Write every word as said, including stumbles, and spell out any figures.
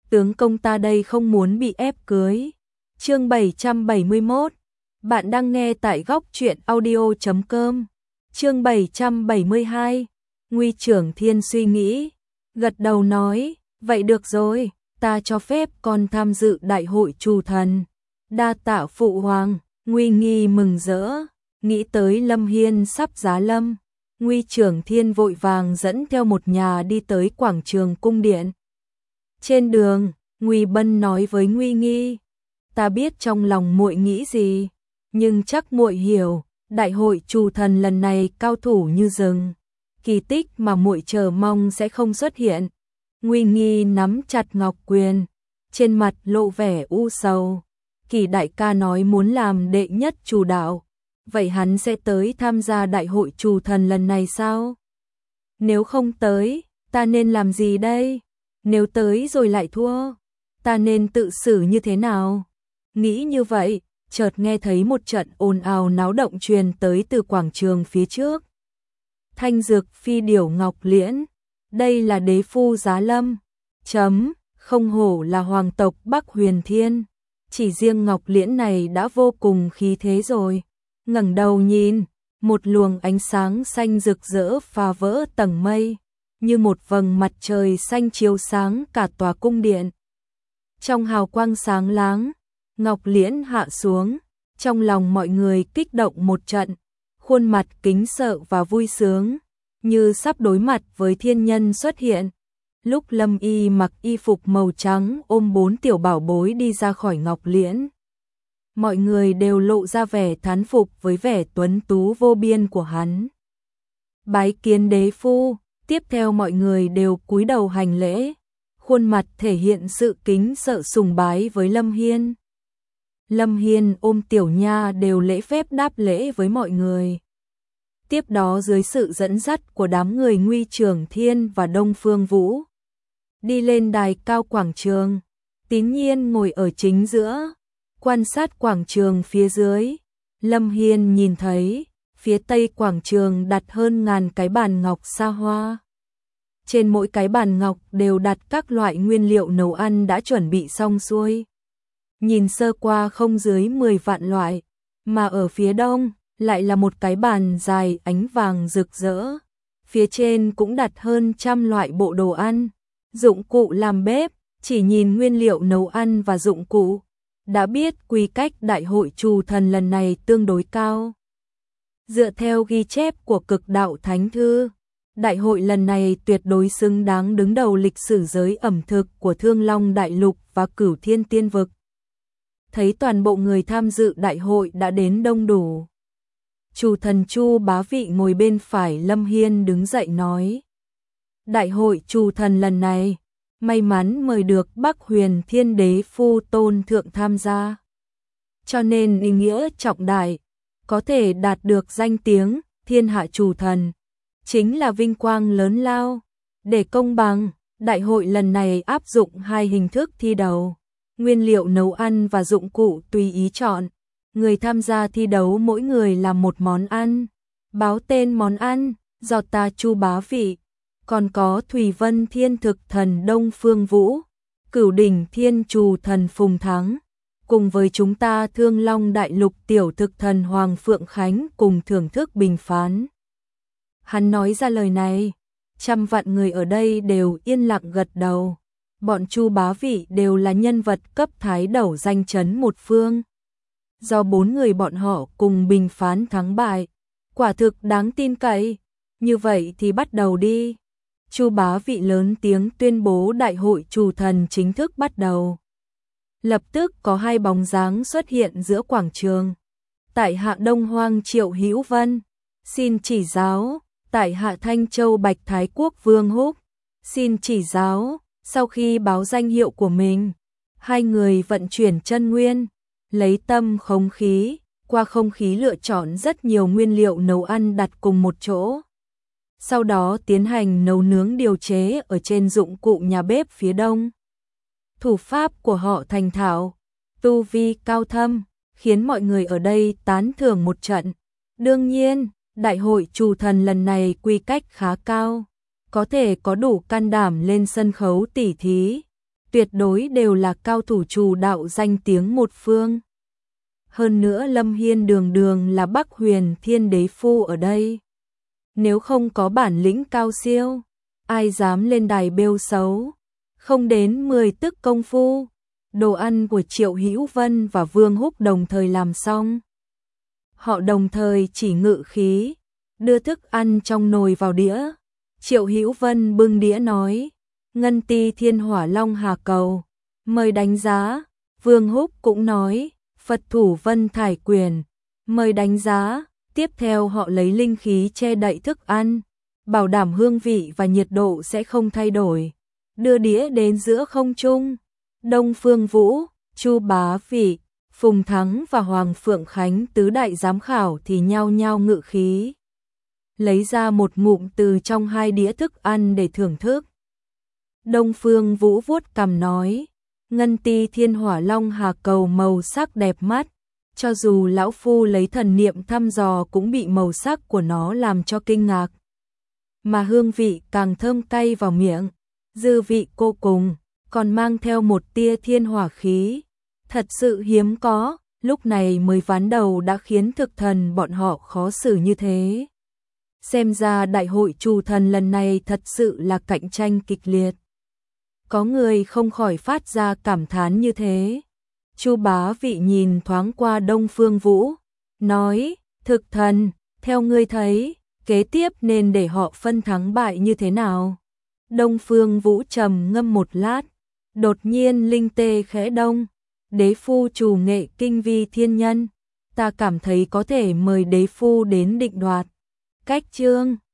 tướng công ta đây không muốn bị ép cưới. Chương bảy trăm bảy mươi mốt. Bạn đang nghe tại góc truyện audio chấm com. Chương bảy trăm bảy mươi hai. Nguy Trưởng Thiên suy nghĩ, gật đầu nói, vậy được rồi, ta cho phép con tham dự đại hội Trù Thần. Đa tạ phụ hoàng. Nguy Nghi mừng rỡ, nghĩ tới Lâm Hiên sắp giá lâm. Nguy Trưởng Thiên vội vàng dẫn theo một nhà đi tới quảng trường cung điện. Trên đường, Nguy Bân nói với Nguy Nghi, ta biết trong lòng muội nghĩ gì, nhưng chắc muội hiểu, đại hội Trù Thần lần này cao thủ như rừng, kỳ tích mà muội chờ mong sẽ không xuất hiện. Nguy Nghi nắm chặt ngọc quyền, trên mặt lộ vẻ u sầu. Kỳ đại ca nói muốn làm đệ nhất Trù đạo, vậy hắn sẽ tới tham gia đại hội Trù Thần lần này sao? Nếu không tới, ta nên làm gì đây? Nếu tới rồi lại thua, ta nên tự xử như thế nào? Nghĩ như vậy, chợt nghe thấy một trận ồn ào náo động truyền tới từ quảng trường phía trước. Thanh Dực Phi Điểu Ngọc Liễn, đây là đế phu giá lâm. Chấm, không hổ là hoàng tộc Bắc Huyền Thiên. Chỉ riêng Ngọc Liễn này đã vô cùng khí thế rồi. Ngẩng đầu nhìn, một luồng ánh sáng xanh rực rỡ phá vỡ tầng mây, như một vầng mặt trời xanh chiếu sáng cả tòa cung điện. Trong hào quang sáng láng, Ngọc Liễn hạ xuống, trong lòng mọi người kích động một trận, khuôn mặt kính sợ và vui sướng, như sắp đối mặt với thiên nhân xuất hiện. Lúc Lâm Y mặc y phục màu trắng ôm bốn tiểu bảo bối đi ra khỏi Ngọc Liễn, mọi người đều lộ ra vẻ thán phục với vẻ tuấn tú vô biên của hắn. Bái kiến đế phu, tiếp theo mọi người đều cúi đầu hành lễ, khuôn mặt thể hiện sự kính sợ sùng bái với Lâm Hiên. Lâm Hiên ôm Tiểu Nha đều lễ phép đáp lễ với mọi người. Tiếp đó dưới sự dẫn dắt của đám người Nguy Trưởng Thiên và Đông Phương Vũ, đi lên đài cao quảng trường. Tín Nhiên ngồi ở chính giữa, quan sát quảng trường phía dưới. Lâm Hiên nhìn thấy, phía tây quảng trường đặt hơn ngàn cái bàn ngọc xa hoa. Trên mỗi cái bàn ngọc đều đặt các loại nguyên liệu nấu ăn đã chuẩn bị xong xuôi. Nhìn sơ qua không dưới mười vạn loại, mà ở phía đông lại là một cái bàn dài ánh vàng rực rỡ. Phía trên cũng đặt hơn trăm loại bộ đồ ăn, dụng cụ làm bếp. Chỉ nhìn nguyên liệu nấu ăn và dụng cụ, đã biết quy cách đại hội Trù Thần lần này tương đối cao. Dựa theo ghi chép của Cực Đạo Thánh Thư, đại hội lần này tuyệt đối xứng đáng đứng đầu lịch sử giới ẩm thực của Thương Long Đại Lục và Cửu Thiên Tiên Vực. Thấy toàn bộ người tham dự đại hội đã đến đông đủ, Trù Thần Chu Bá Vị ngồi bên phải Lâm Hiên đứng dậy nói, đại hội Trù Thần lần này may mắn mời được Bắc Huyền Thiên đế phu tôn thượng tham gia, cho nên ý nghĩa trọng đại, có thể đạt được danh tiếng thiên hạ Trù Thần, chính là vinh quang lớn lao. Để công bằng, đại hội lần này áp dụng hai hình thức thi đấu, nguyên liệu nấu ăn và dụng cụ tùy ý chọn. Người tham gia thi đấu mỗi người làm một món ăn, báo tên món ăn, do ta Chu Bá Vị, còn có Thủy Vân Thiên Thực Thần Đông Phương Vũ, Cửu Đỉnh Thiên Trù Thần Phùng Thắng, cùng với chúng ta Thương Long Đại Lục Tiểu Thực Thần Hoàng Phượng Khánh cùng thưởng thức bình phán. Hắn nói ra lời này, trăm vạn người ở đây đều yên lặng gật đầu. Bọn Chu Bá Vị đều là nhân vật cấp thái đầu danh chấn một phương. Do bốn người bọn họ cùng bình phán thắng bại, quả thực đáng tin cậy. Như vậy thì bắt đầu đi. Chu Bá Vị lớn tiếng tuyên bố đại hội Trù Thần chính thức bắt đầu. Lập tức có hai bóng dáng xuất hiện giữa quảng trường. Tại hạ Đông Hoang Triệu Hữu Vân, xin chỉ giáo. Tại hạ Thanh Châu Bạch Thái Quốc Vương Húc, xin chỉ giáo. Sau khi báo danh hiệu của mình, hai người vận chuyển chân nguyên, lấy tâm khống khí, qua không khí lựa chọn rất nhiều nguyên liệu nấu ăn đặt cùng một chỗ. Sau đó tiến hành nấu nướng điều chế ở trên dụng cụ nhà bếp phía đông. Thủ pháp của họ thành thạo, tu vi cao thâm, khiến mọi người ở đây tán thưởng một trận. Đương nhiên, đại hội Trù Thần lần này quy cách khá cao, có thể có đủ can đảm lên sân khấu tỉ thí. tuyệt đối đều là cao thủ trù đạo danh tiếng một phương. Hơn nữa Lâm Hiên đường đường là Bắc Huyền Thiên Đế Phu ở đây. Nếu không có bản lĩnh cao siêu, ai dám lên đài bêu xấu. Không đến mười tức công phu, đồ ăn của Triệu Hữu Vân và Vương Húc đồng thời làm xong. Họ đồng thời chỉ ngự khí, đưa thức ăn trong nồi vào đĩa. Triệu Hữu Vân bưng đĩa nói, Ngân Ti Thiên Hỏa Long Hà Cầu, mời đánh giá. Vương Húc cũng nói, Phật thủ Vân Thải Quyền, mời đánh giá. Tiếp theo họ lấy linh khí che đậy thức ăn, bảo đảm hương vị và nhiệt độ sẽ không thay đổi. Đưa đĩa đến giữa không trung. Đông Phương Vũ, Chu Bá Vị, Phùng Thắng và Hoàng Phượng Khánh tứ đại giám khảo thì nhao nhao ngự khí, lấy ra một ngụm từ trong hai đĩa thức ăn để thưởng thức. Đông Phương Vũ vuốt cằm nói, Ngân Ti Thiên Hỏa Long Hà Cầu màu sắc đẹp mắt, cho dù lão phu lấy thần niệm thăm dò cũng bị màu sắc của nó làm cho kinh ngạc. Mà hương vị càng thơm cay vào miệng, dư vị cô cùng, còn mang theo một tia thiên hỏa khí. Thật sự hiếm có, lúc này mới ván đầu đã khiến thực thần bọn họ khó xử như thế. Xem ra đại hội trù thần lần này thật sự là cạnh tranh kịch liệt. Có người không khỏi phát ra cảm thán như thế. Chu Bá Vị nhìn thoáng qua Đông Phương Vũ, nói, thực thần, theo ngươi thấy, kế tiếp nên để họ phân thắng bại như thế nào? Đông Phương Vũ trầm ngâm một lát, đột nhiên linh tê khẽ đông, đế phu trù nghệ kinh vi thiên nhân, ta cảm thấy có thể mời đế phu đến định đoạt. Cách chương